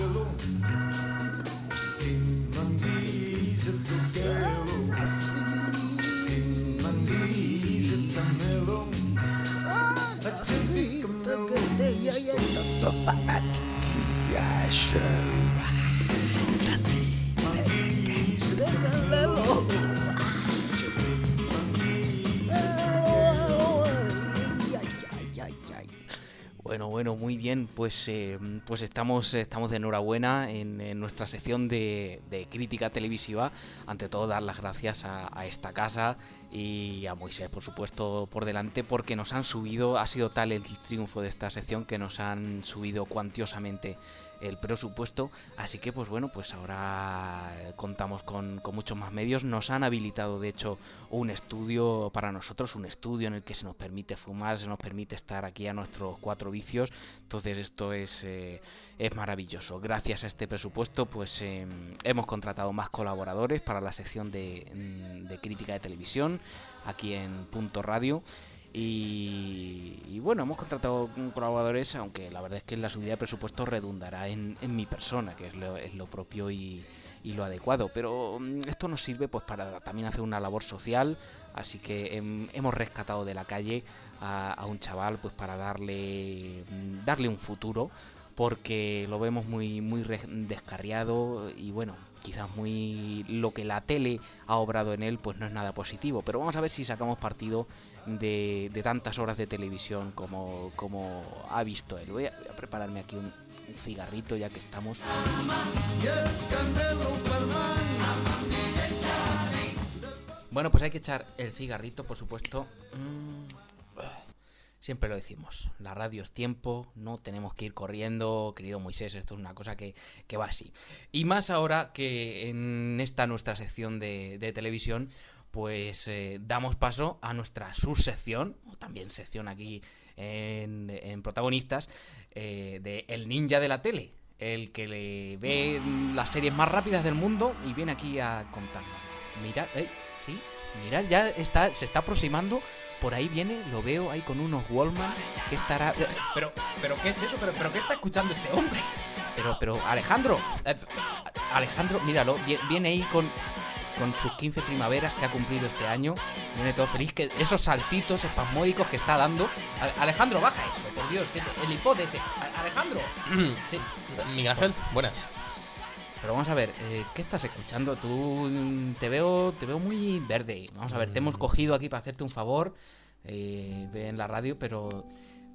Bueno, muy bien, pues estamos de enhorabuena en nuestra sección de crítica televisiva. Ante todo, dar las gracias a esta casa y a Moisés, por supuesto, por delante, porque nos han subido, ha sido tal el triunfo de esta sección que nos han subido cuantiosamente el presupuesto, así que pues bueno, pues ahora contamos con muchos más medios. Nos han habilitado de hecho un estudio para nosotros, un estudio en el que se nos permite fumar, se nos permite estar aquí a nuestros 4 vicios, entonces esto es maravilloso. Gracias a este presupuesto pues hemos contratado más colaboradores para la sección de crítica de televisión aquí en Punto Radio. Y bueno, hemos contratado colaboradores, aunque la verdad es que la subida de presupuesto redundará en mi persona, que es lo propio y lo adecuado, pero esto nos sirve pues para también hacer una labor social, así que hemos rescatado de la calle a un chaval pues para darle un futuro, porque lo vemos muy descarriado y bueno, quizás lo que la tele ha obrado en él pues no es nada positivo, pero vamos a ver si sacamos partido de tantas horas de televisión como ha visto él. Voy a prepararme aquí un cigarrito ya que estamos. Bueno, pues hay que echar el cigarrito, por supuesto. Siempre lo decimos, la radio es tiempo, no tenemos que ir corriendo, querido Moisés, esto es una cosa que va así. Y más ahora que en esta nuestra sección de televisión, pues damos paso a nuestra subsección, o también sección aquí en protagonistas, de El Ninja de la Tele, el que le ve las series más rápidas del mundo y viene aquí a contarnos. Mirad, sí, mirad, ya se está aproximando, por ahí viene, lo veo ahí con unos Walkman, que estará... Pero ¿qué es eso? ¿Pero qué está escuchando este hombre? Pero Alejandro, míralo, viene ahí con sus 15 primaveras que ha cumplido este año, viene todo feliz, que esos saltitos espasmódicos que está dando. Alejandro, baja eso, por Dios, el iPod ese. Alejandro. Sí, Miguel Ángel, buenas. Pero vamos a ver, ¿qué estás escuchando? Tú te veo muy verde. Vamos a ver, te hemos cogido aquí para hacerte un favor en la radio, pero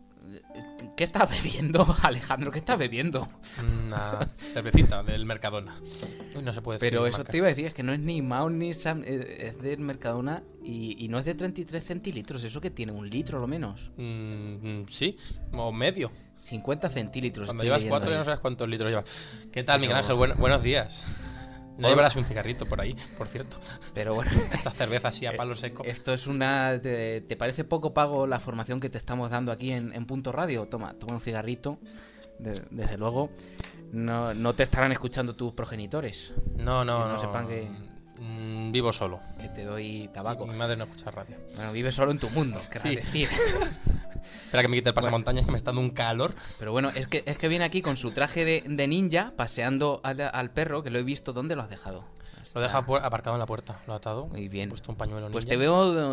¿qué estás bebiendo, Alejandro? ¿Qué estás bebiendo? Una cervecita del Mercadona. Uy, no se puede decir. Pero eso marcas. te iba a decir, es que no es ni Mao ni Sam, es del Mercadona y no es de 33 centilitros. ¿Eso que tiene? ¿1 litro lo menos? Sí, o medio. 50 centilitros. Cuando llevas 4 ya no sabes cuántos litros llevas. ¿Qué tal, Miguel Ángel? Buenos días. No llevarás un cigarrito por ahí, por cierto. Pero bueno, esta cerveza así a palo seco. Esto es una... ¿Te parece poco pago la formación que te estamos dando aquí en Punto Radio? Toma un cigarrito. Desde luego, no te estarán escuchando tus progenitores. No sepan que vivo solo. Que te doy tabaco. Mi madre no escucha radio. Bueno, vives solo en tu mundo, querrás decir. Espera que me quite el pasamontañas, que me está dando un calor. Pero bueno, es que viene aquí con su traje de ninja, paseando al perro, que lo he visto. ¿Dónde lo has dejado? Lo he dejado aparcado en la puerta, lo he atado. Muy bien. He puesto un pañuelo ninja. Pues te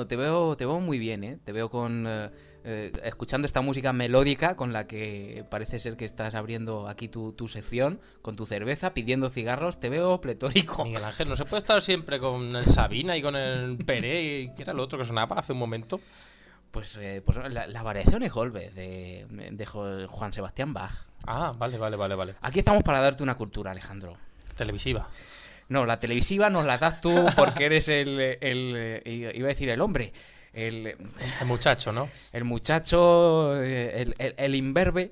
veo muy bien, ¿eh? Te veo escuchando esta música melódica con la que parece ser que estás abriendo aquí tu sección, con tu cerveza, pidiendo cigarros. Te veo pletórico. Miguel Ángel, no se puede estar siempre con el Sabina y con el Peré y que era lo otro que sonaba hace un momento. Pues las variaciones Golbez de Juan Sebastián Bach. Ah, vale. Aquí estamos para darte una cultura, Alejandro. Televisiva. No, la televisiva nos la das tú porque eres iba a decir el hombre. El muchacho, ¿no? El muchacho, el imberbe,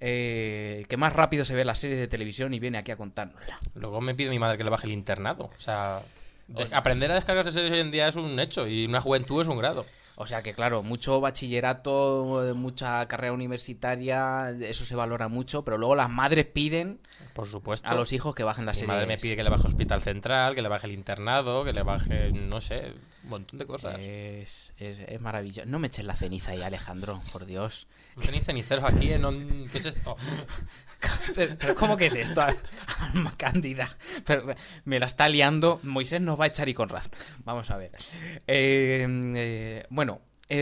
que más rápido se ve las series de televisión y viene aquí a contárnosla. Luego me pide mi madre que le baje el internado. O sea, aprender a descargarse series hoy en día es un hecho y una juventud es un grado. O sea que claro, mucho bachillerato, mucha carrera universitaria, eso se valora mucho, pero luego las madres piden, por supuesto, a los hijos que bajen las series. Mi madre me pide que le baje Hospital Central, que le baje el internado, que le baje, no sé, Un montón de cosas. Es maravilloso. No me eches la ceniza ahí, Alejandro, por Dios. No tenéis ceniceros aquí, ¿qué es esto? Pero ¿cómo que es esto? Alma cándida. Pero me la está liando. Moisés nos va a echar y con razón. Vamos a ver. Bueno.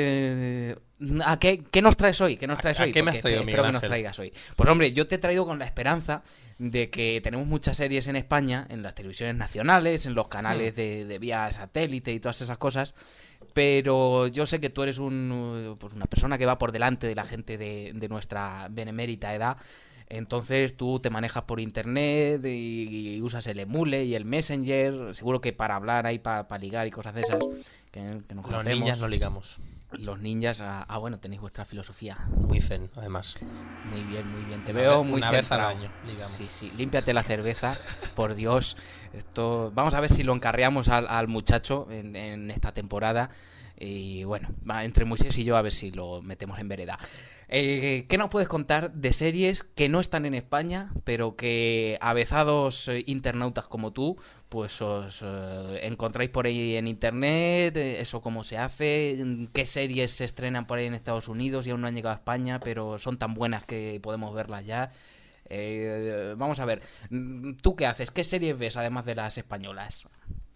¿Qué nos traes hoy? ¿Qué nos traes hoy? ¿A qué me has traído, Miguel Espero que Ángel? nos traigas hoy. Pues hombre, yo te he traído con la esperanza de que tenemos muchas series en España, en las televisiones nacionales, en los canales de vía satélite y todas esas cosas. Pero yo sé que tú eres una persona que va por delante de la gente de nuestra benemérita edad. Entonces tú te manejas por internet y usas el Emule y el Messenger. Seguro que para hablar ahí, para ligar y cosas de esas. Que nos Los conocemos. niñas no ligamos. Los ninjas, bueno, tenéis vuestra filosofía. Muy zen, además. Muy bien, muy bien. Te veo muy una vez al centrado. año, ligamos. Sí, límpiate la cerveza, por Dios. Esto, vamos a ver si lo encarreamos al muchacho en esta temporada. Y bueno, entre Moisés y yo a ver si lo metemos en vereda. ¿Qué nos puedes contar de series que no están en España, pero que avezados internautas como tú, pues os encontráis por ahí en internet? Eso cómo se hace, qué series se estrenan por ahí en Estados Unidos y aún no han llegado a España, pero son tan buenas que podemos verlas ya. Vamos a ver, ¿tú qué haces? ¿Qué series ves además de las españolas?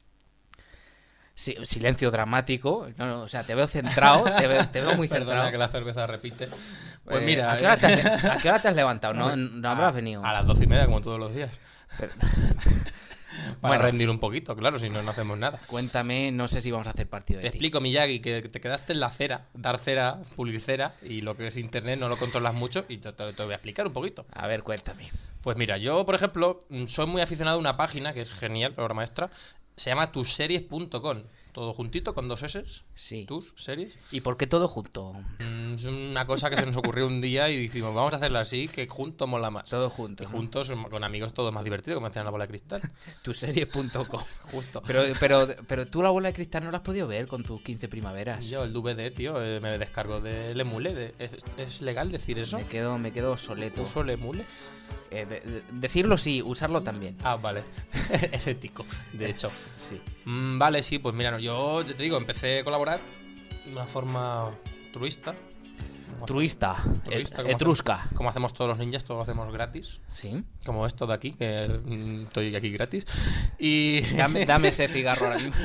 Sí, silencio dramático. No, o sea, te veo centrado, te veo muy centrado. Perdona que la cerveza repite. Pues mira... ¿A qué hora te has levantado? No habrás venido. A las 12:30, como todos los días. Pero- Para Bueno. rendir un poquito, claro, si no, no hacemos nada. Cuéntame, no sé si vamos a hacer partido Te de ti. explico, Miyagi, que te quedaste en la cera, dar cera, pulir cera, y lo que es internet no lo controlas mucho, y te voy a explicar un poquito. A ver, cuéntame. Pues mira, yo, por ejemplo, soy muy aficionado a una página que es genial, obra maestra, se llama tusseries.com. Todo juntito, con 2 S. Sí. Tus series. ¿Y por qué todo junto? Es una cosa que se nos ocurrió un día y dijimos, vamos a hacerla así, que juntos mola más. Todo junto. Que ¿no? juntos, con amigos, todo es más divertido, como decían la bola de cristal. Tuseries.com. Justo. Pero tú la bola de cristal no la has podido ver con tus 15 primaveras. Yo, el DVD, tío, me descargo del emule. ¿Es legal decir eso? Me quedo obsoleto. ¿Uso el emule? Decirlo sí, usarlo también. Ah, vale. Es ético, de hecho. Sí. Vale, sí, pues mira, no, yo te digo, empecé a colaborar de una forma truista. Truista. Truista, Etrusca. Como hacemos todos los ninjas, todo lo hacemos gratis. Sí. Como esto de aquí, que estoy aquí gratis. Y... Dame ese cigarro ahora mismo.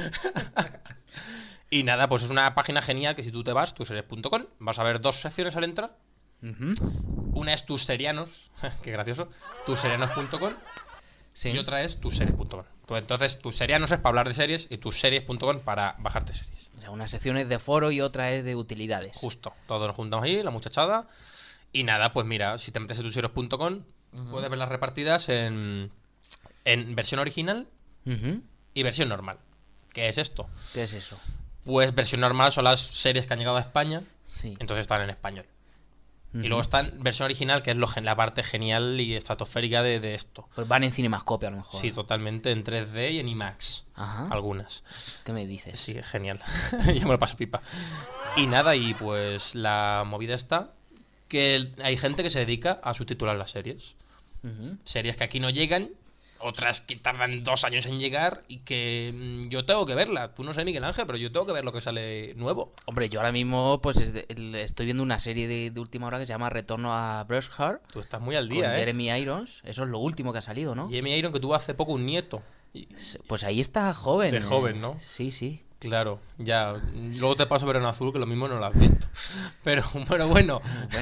Y nada, pues es una página genial que si tú te vas, tuseries.com, vas a ver 2 secciones al entrar. Ujú. Una es tusserianos, qué gracioso, tusserianos.com, Sí. y otra es tuseries.com. Pues entonces, tusserianos es para hablar de series y tuseries.com para bajarte series. O sea, una sección es de foro y otra es de utilidades. Justo, todos nos juntamos ahí, la muchachada. Y nada, pues mira, si te metes en tuseries.com, puedes ver las repartidas en versión original Ujú. y versión normal. ¿Qué es esto? ¿Qué es eso? Pues versión normal son las series que han llegado a España, Sí. entonces están en español. Ujú. Y luego está en versión original, que es la parte genial y estratosférica de esto. Pues van en Cinemascopia a lo mejor. Sí, totalmente, en 3D y en IMAX. Ajá. Algunas. ¿Qué me dices? Sí, genial. Yo me lo paso pipa. Y nada, y pues la movida está que hay gente que se dedica a subtitular las series. Ujú. Series que aquí no llegan, otras que tardan 2 años en llegar y que yo tengo que verla. Tú no sé, Miguel Ángel, pero yo tengo que ver lo que sale nuevo. Hombre, yo ahora mismo pues estoy viendo una serie de última hora que se llama Retorno a Brushheart Tú estás muy al con día, ¿eh? Jeremy Irons. Eso es lo último que ha salido, ¿no? Jamie Iron, que tuvo hace poco un nieto. Pues ahí está joven. De joven, ¿no? Sí, sí. Claro, ya. Luego te paso Verano Azul, que lo mismo no lo has visto. Pero bueno,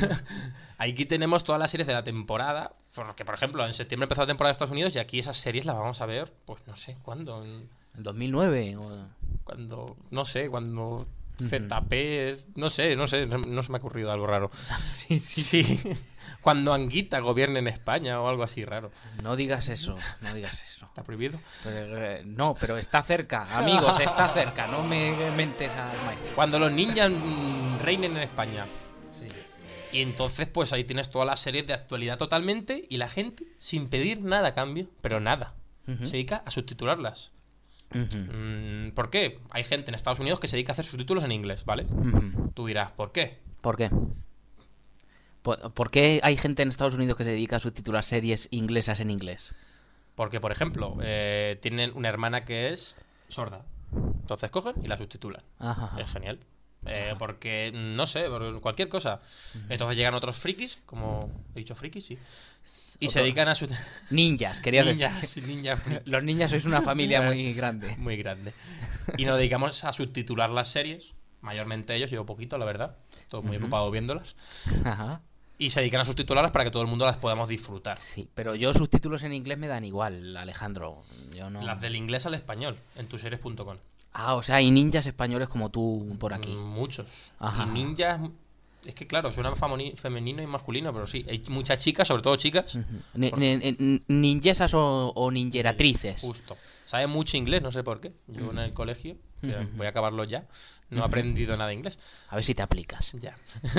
aquí tenemos todas las series de la temporada. Porque, por ejemplo, en septiembre empezó la temporada de Estados Unidos y aquí esas series las vamos a ver, pues no sé, ¿cuándo? ¿En 2009? Cuando, no sé, cuando ZP, no sé, no se me ha ocurrido algo raro. Sí, Sí, cuando Anguita gobierne en España o algo así raro. No digas eso, no digas eso. ¿Está prohibido? No, pero está cerca, amigos, está cerca. No me mentes al maestro. Cuando los ninjas reinen en España. Sí. Y entonces, pues ahí tienes todas las series de actualidad totalmente y la gente, sin pedir nada a cambio, pero nada, Ujú. se dedica a subtitularlas. Ujú. ¿Por qué? Hay gente en Estados Unidos que se dedica a hacer subtítulos en inglés, ¿vale? Ujú. Tú dirás, ¿por qué? ¿Por qué? ¿Por qué hay gente en Estados Unidos que se dedica a subtitular series inglesas en inglés? Porque, por ejemplo, tienen una hermana que es sorda. Entonces cogen y la subtitulan. Ajá. Es genial. Porque, no sé, por cualquier cosa. Entonces llegan otros frikis, como he dicho frikis, sí. Y se dedican a su... Ninjas, quería decir. Ninjas frikis. Los ninjas sois una familia muy grande. Muy grande. Y nos dedicamos a subtitular las series. Mayormente ellos, yo poquito, la verdad. Todo muy ocupado viéndolas. Ajá. Y se dedican a subtitularlas para que todo el mundo las podamos disfrutar. Sí, pero yo subtítulos en inglés me dan igual, Alejandro. Yo no... Las del inglés al español, en tuseries.com. Ah, o sea, hay ninjas españoles como tú por aquí. Muchos. Ajá. Y ninjas... Es que claro, suena femenino y masculino, pero sí. Hay muchas chicas, sobre todo chicas. Ninjesas o ninjeratrices. Justo. Sabe mucho inglés, no sé por qué. Yo en el colegio, que voy a acabarlo ya, no he aprendido nada de inglés. A ver si te aplicas. Ya.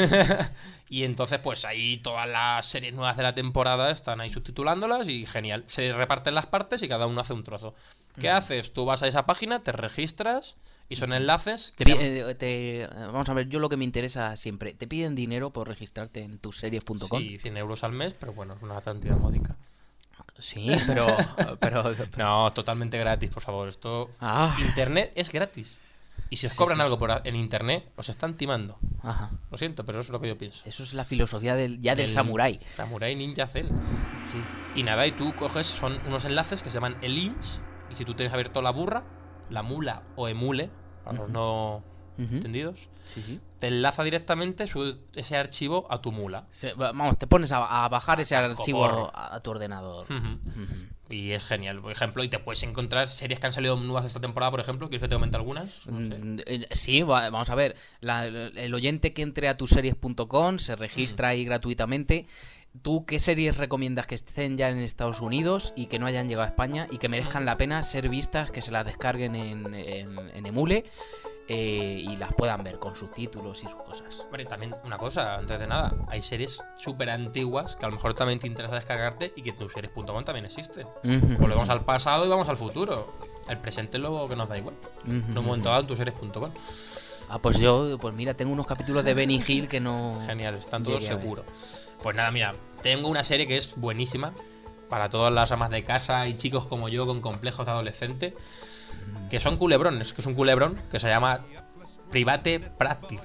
Y entonces, pues ahí todas las series nuevas de la temporada están ahí subtitulándolas y genial. Se reparten las partes y cada uno hace un trozo. ¿Qué haces? Tú vas a esa página, te registras y son enlaces. Vamos a ver, yo lo que me interesa siempre. ¿Te piden dinero por registrarte en tuseries.com? Sí, 100 euros al mes, pero bueno, es una cantidad módica. Sí, pero... No, totalmente gratis, por favor. Esto... Internet es gratis. Y si os cobran algo en internet, os están timando. Ajá. Lo siento, pero eso es lo que yo pienso. Eso es la filosofía del samurái. Samurái ninja zen. Sí. Y nada, y tú coges, son unos enlaces que se llaman elinks. Y si tú tienes abierto la burra, la mula o emule, para los no entendidos, Sí. te enlaza directamente ese archivo a tu mula. Vamos, te pones a bajar ese casco archivo porro. a tu ordenador. Y es genial, por ejemplo, y te puedes encontrar series que han salido nuevas esta temporada, por ejemplo. ¿Quieres que te comente algunas? No sé. Sí, vamos a ver. El oyente que entre a tuseries.com se registra ahí gratuitamente. ¿Tú qué series recomiendas que estén ya en Estados Unidos y que no hayan llegado a España y que merezcan la pena ser vistas, que se las descarguen en Emule y las puedan ver con subtítulos y sus cosas? Hombre, también una cosa, antes de nada, hay series súper antiguas que a lo mejor también te interesa descargarte y que en tuseries.com también existen. Volvemos al pasado y vamos al futuro. El presente es lo que nos da igual. En un momento dado en tuseries.com. Pues mira, tengo unos capítulos de Benny Hill que no... Genial, están todos seguros. Pues nada, mira, tengo una serie que es buenísima para todas las amas de casa y chicos como yo con complejos de adolescente, que son culebrones, que es un culebrón que se llama Private Practice.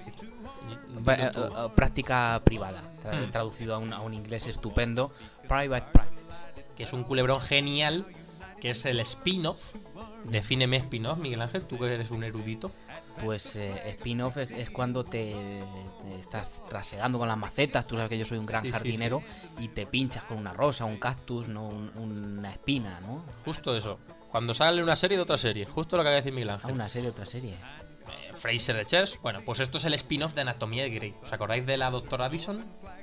Práctica privada, traducido a un inglés estupendo. Private Practice. Que es un culebrón genial, que es el spin-off. Defíneme spin-off, Miguel Ángel, tú que eres un erudito. Pues spin-off es cuando te estás trasegando con las macetas. Tú sabes que yo soy un gran jardinero. Y te pinchas con una rosa, un cactus, no una espina, ¿no? Justo eso. Cuando sale una serie de otra serie. Justo lo que acaba de decir Miguel Ángel. Una serie de otra serie. Fraser de Chess. Bueno, pues esto es el spin-off de Anatomía de Grey. ¿Os acordáis de la doctora Addison?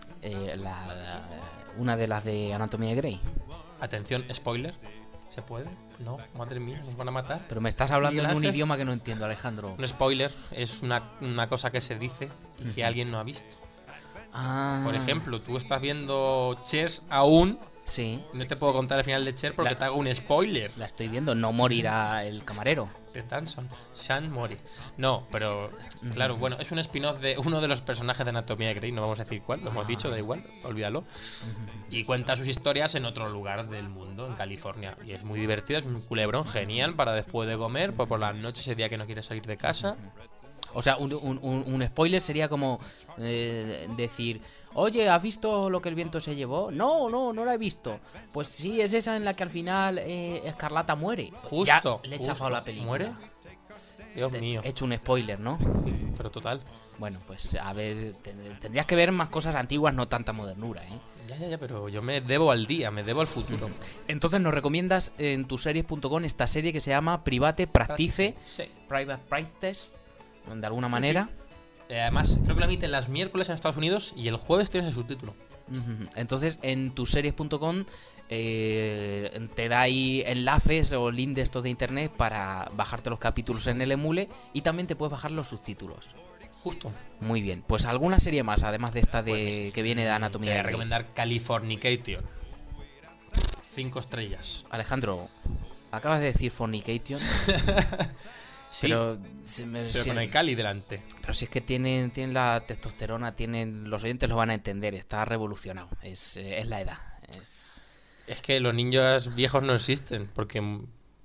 Una de las de Anatomía de Grey. Atención, spoiler. ¿Se puede? No, madre mía, nos van a matar. Pero me estás hablando en un idioma que no entiendo, Alejandro. Un spoiler es una cosa que se dice y que alguien no ha visto. Por ejemplo, tú estás viendo Chess aún. Sí. No te puedo contar el final de Cher porque te hago un spoiler. La estoy viendo, no morirá el camarero. De Tanson, Sean Mori. No, pero claro, bueno, es un spin-off de uno de los personajes de Anatomía de Grey, no vamos a decir cuál, lo hemos dicho, da igual, olvídalo. Y cuenta sus historias en otro lugar del mundo, en California. Y es muy divertido, es un culebrón genial para después de comer, pues por las noches, ese día que no quieres salir de casa. O sea, un spoiler sería como decir, oye, ¿has visto lo que el viento se llevó? No la he visto. Pues sí, es esa en la que al final Escarlata muere. Justo. Ya le he chafado la película. ¿Muere? Dios mío. He hecho un spoiler, ¿no? Pero total. Bueno, pues a ver, tendrías que ver más cosas antiguas, no tanta modernura, ¿eh? Ya, pero yo me debo al día, me debo al futuro. Entonces nos recomiendas en tuseries.com esta serie que se llama Private Practice. Sí. Private Practice. De alguna manera. Además, creo que la emiten los miércoles en Estados Unidos y el jueves tienes el subtítulo. Entonces, en tuseries.com te da ahí enlaces o links de estos de internet para bajarte los capítulos en el emule y también te puedes bajar los subtítulos. Justo. Muy bien. Pues alguna serie más, además de esta que viene de Anatomía. Te voy a recomendar Californication. 5 estrellas. Alejandro, acabas de decir Fornication. Sí, pero con el Cali delante. Pero si es que tienen la testosterona, los oyentes lo van a entender, está revolucionado, es la edad. Es que los niños viejos no existen, porque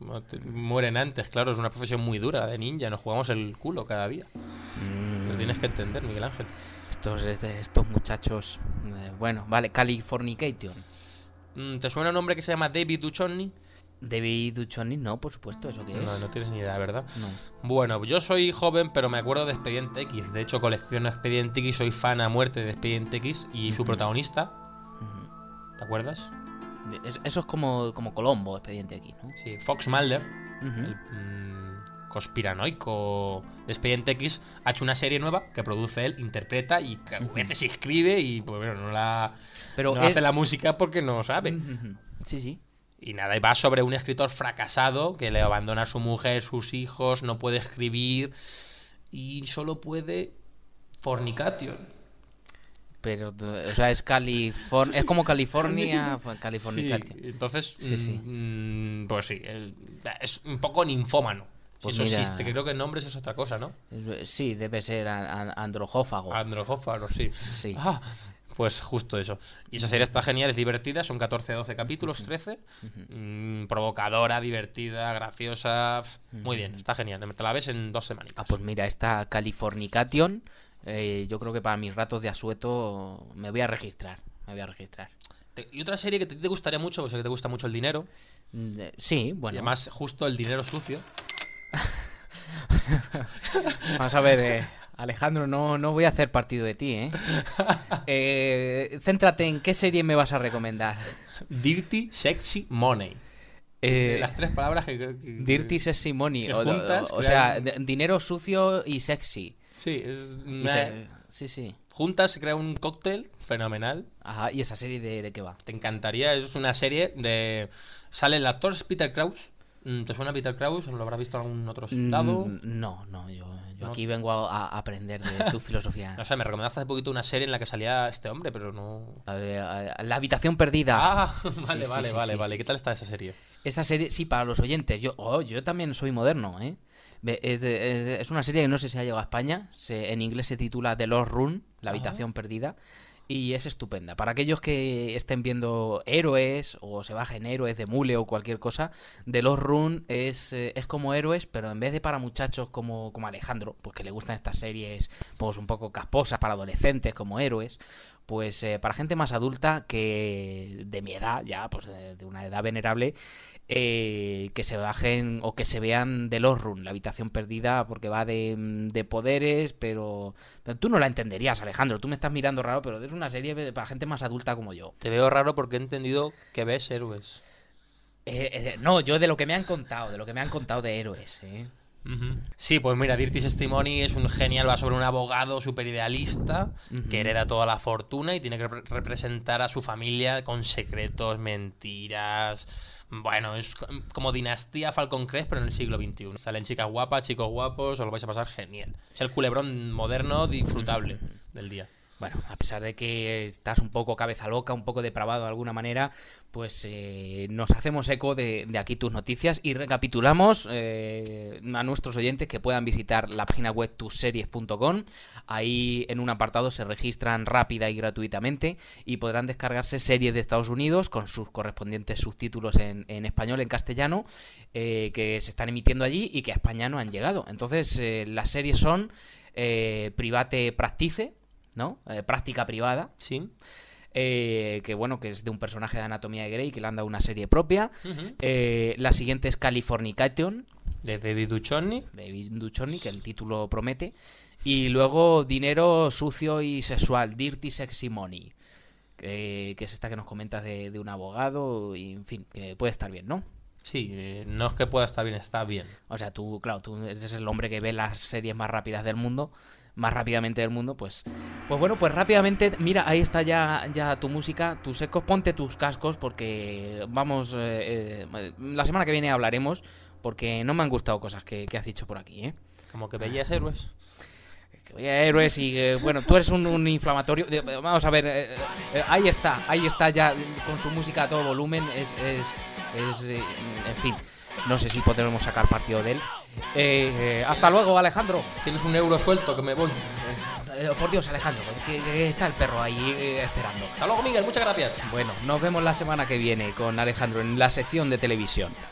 Mueren antes, claro, es una profesión muy dura de ninja, nos jugamos el culo cada día. Lo tienes que entender, Miguel Ángel. Estos muchachos... bueno, vale, Californication. ¿Te suena un nombre que se llama David Duchovny? David Duchovny, no, por supuesto, ¿eso qué es? No tienes ni idea, ¿verdad? No. Bueno, yo soy joven, pero me acuerdo de Expediente X. De hecho, colecciono Expediente X, soy fan a muerte de Expediente X y su protagonista. ¿Te acuerdas? Eso es como Colombo, Expediente X, ¿no? Sí, Fox Mulder, el conspiranoico de Expediente X, ha hecho una serie nueva que produce él, interpreta y a veces escribe y pues bueno, no hace la música porque no sabe. Sí, sí. Y nada, y va sobre un escritor fracasado que le abandona a su mujer, sus hijos, no puede escribir y solo puede fornication. Pero, o sea, es como California, Californication. Sí, entonces, sí. Pues sí, es un poco ninfómano. Pues si eso mira, existe, creo que en nombres es otra cosa, ¿no? Sí, debe ser androjófago. Androjófago, sí. Sí. Pues justo eso. Y esa serie está genial, es divertida, son 14-12 capítulos, 13. Provocadora, divertida, graciosa. Muy bien, está genial. Te la ves en 2 semanitas. Pues mira, esta Californication, yo creo que para mis ratos de asueto me voy a registrar. Y otra serie que te gustaría mucho, pues sé que te gusta mucho el dinero. Sí, bueno. Y además, justo el dinero sucio. Vamos a ver, Alejandro, no voy a hacer partido de ti, céntrate en qué serie me vas a recomendar. Dirty Sexy Money. Las 3 palabras que Dirty Sexy Money. Que juntas, o sea, dinero sucio y sexy. Sí, sí. Juntas se crea un cóctel fenomenal. Ajá, ¿y esa serie de qué va? Te encantaría, es una serie de... Sale el actor Peter Krause. ¿Te suena Peter Krause? ¿Lo habrás visto en algún otro lado? No, yo aquí vengo a aprender de tu filosofía. No sé, me recomendaste hace poquito una serie en la que salía este hombre, pero no... La habitación perdida. Vale. ¿Qué tal está esa serie? Esa serie, sí, para los oyentes. Yo también soy moderno, ¿eh? Es una serie que no sé si ha llegado a España. En inglés se titula The Lost Room, la habitación perdida. Y es estupenda. Para aquellos que estén viendo Héroes o se bajen Héroes de Mule o cualquier cosa, The Lost Room es como Héroes, pero en vez de para muchachos como Alejandro, pues que le gustan estas series pues un poco casposas para adolescentes como Héroes, pues para gente más adulta que de mi edad, ya pues de una edad venerable, que se bajen o que se vean The Lost Room, la habitación perdida, porque va de poderes, pero tú no la entenderías, Alejandro. Tú me estás mirando raro, pero es una serie para gente más adulta como yo. Te veo raro porque he entendido que ves Héroes. No, yo de lo que me han contado de Héroes, Sí, pues mira, Dirty Sexy Money es un genial, va sobre un abogado súper idealista que hereda toda la fortuna y tiene que representar a su familia con secretos, mentiras. Bueno, es como Dinastía Falcon Crest, pero en el siglo XXI. Salen chicas guapas, chicos guapos, os lo vais a pasar genial. Es el culebrón moderno disfrutable del día. Bueno, a pesar de que estás un poco cabeza loca, un poco depravado de alguna manera, pues nos hacemos eco de aquí tus noticias y recapitulamos a nuestros oyentes que puedan visitar la página web tusseries.com. Ahí en un apartado se registran rápida y gratuitamente y podrán descargarse series de Estados Unidos con sus correspondientes subtítulos en español, en castellano, que se están emitiendo allí y que a España no han llegado. Entonces las series son Private Practice, ¿no? Práctica privada, sí. Que bueno, que es de un personaje de Anatomía de Grey que le han dado una serie propia. La siguiente es Californication, de David Duchovny, que el título promete. Y luego Dinero sucio y sexual, Dirty Sexy Money, que es esta que nos comentas de un abogado. Y en fin, que puede estar bien, ¿no? Sí, no es que pueda estar bien, está bien. O sea, tú eres el hombre que ve las series más rápidas del mundo, más rápidamente del mundo, pues bueno, pues rápidamente, mira, ahí está ya tu música, tus ecos, ponte tus cascos porque vamos, la semana que viene hablaremos, porque no me han gustado cosas que has dicho por aquí, Como que veías Héroes. Que veía Héroes y, bueno, tú eres un inflamatorio, vamos a ver, ahí está ya con su música a todo volumen, en fin, no sé si podremos sacar partido de él. Hasta luego, Alejandro. Tienes un euro suelto que me voy. Por Dios, Alejandro, que está el perro ahí esperando. Hasta luego, Miguel, muchas gracias. Bueno, nos vemos la semana que viene con Alejandro en la sección de televisión.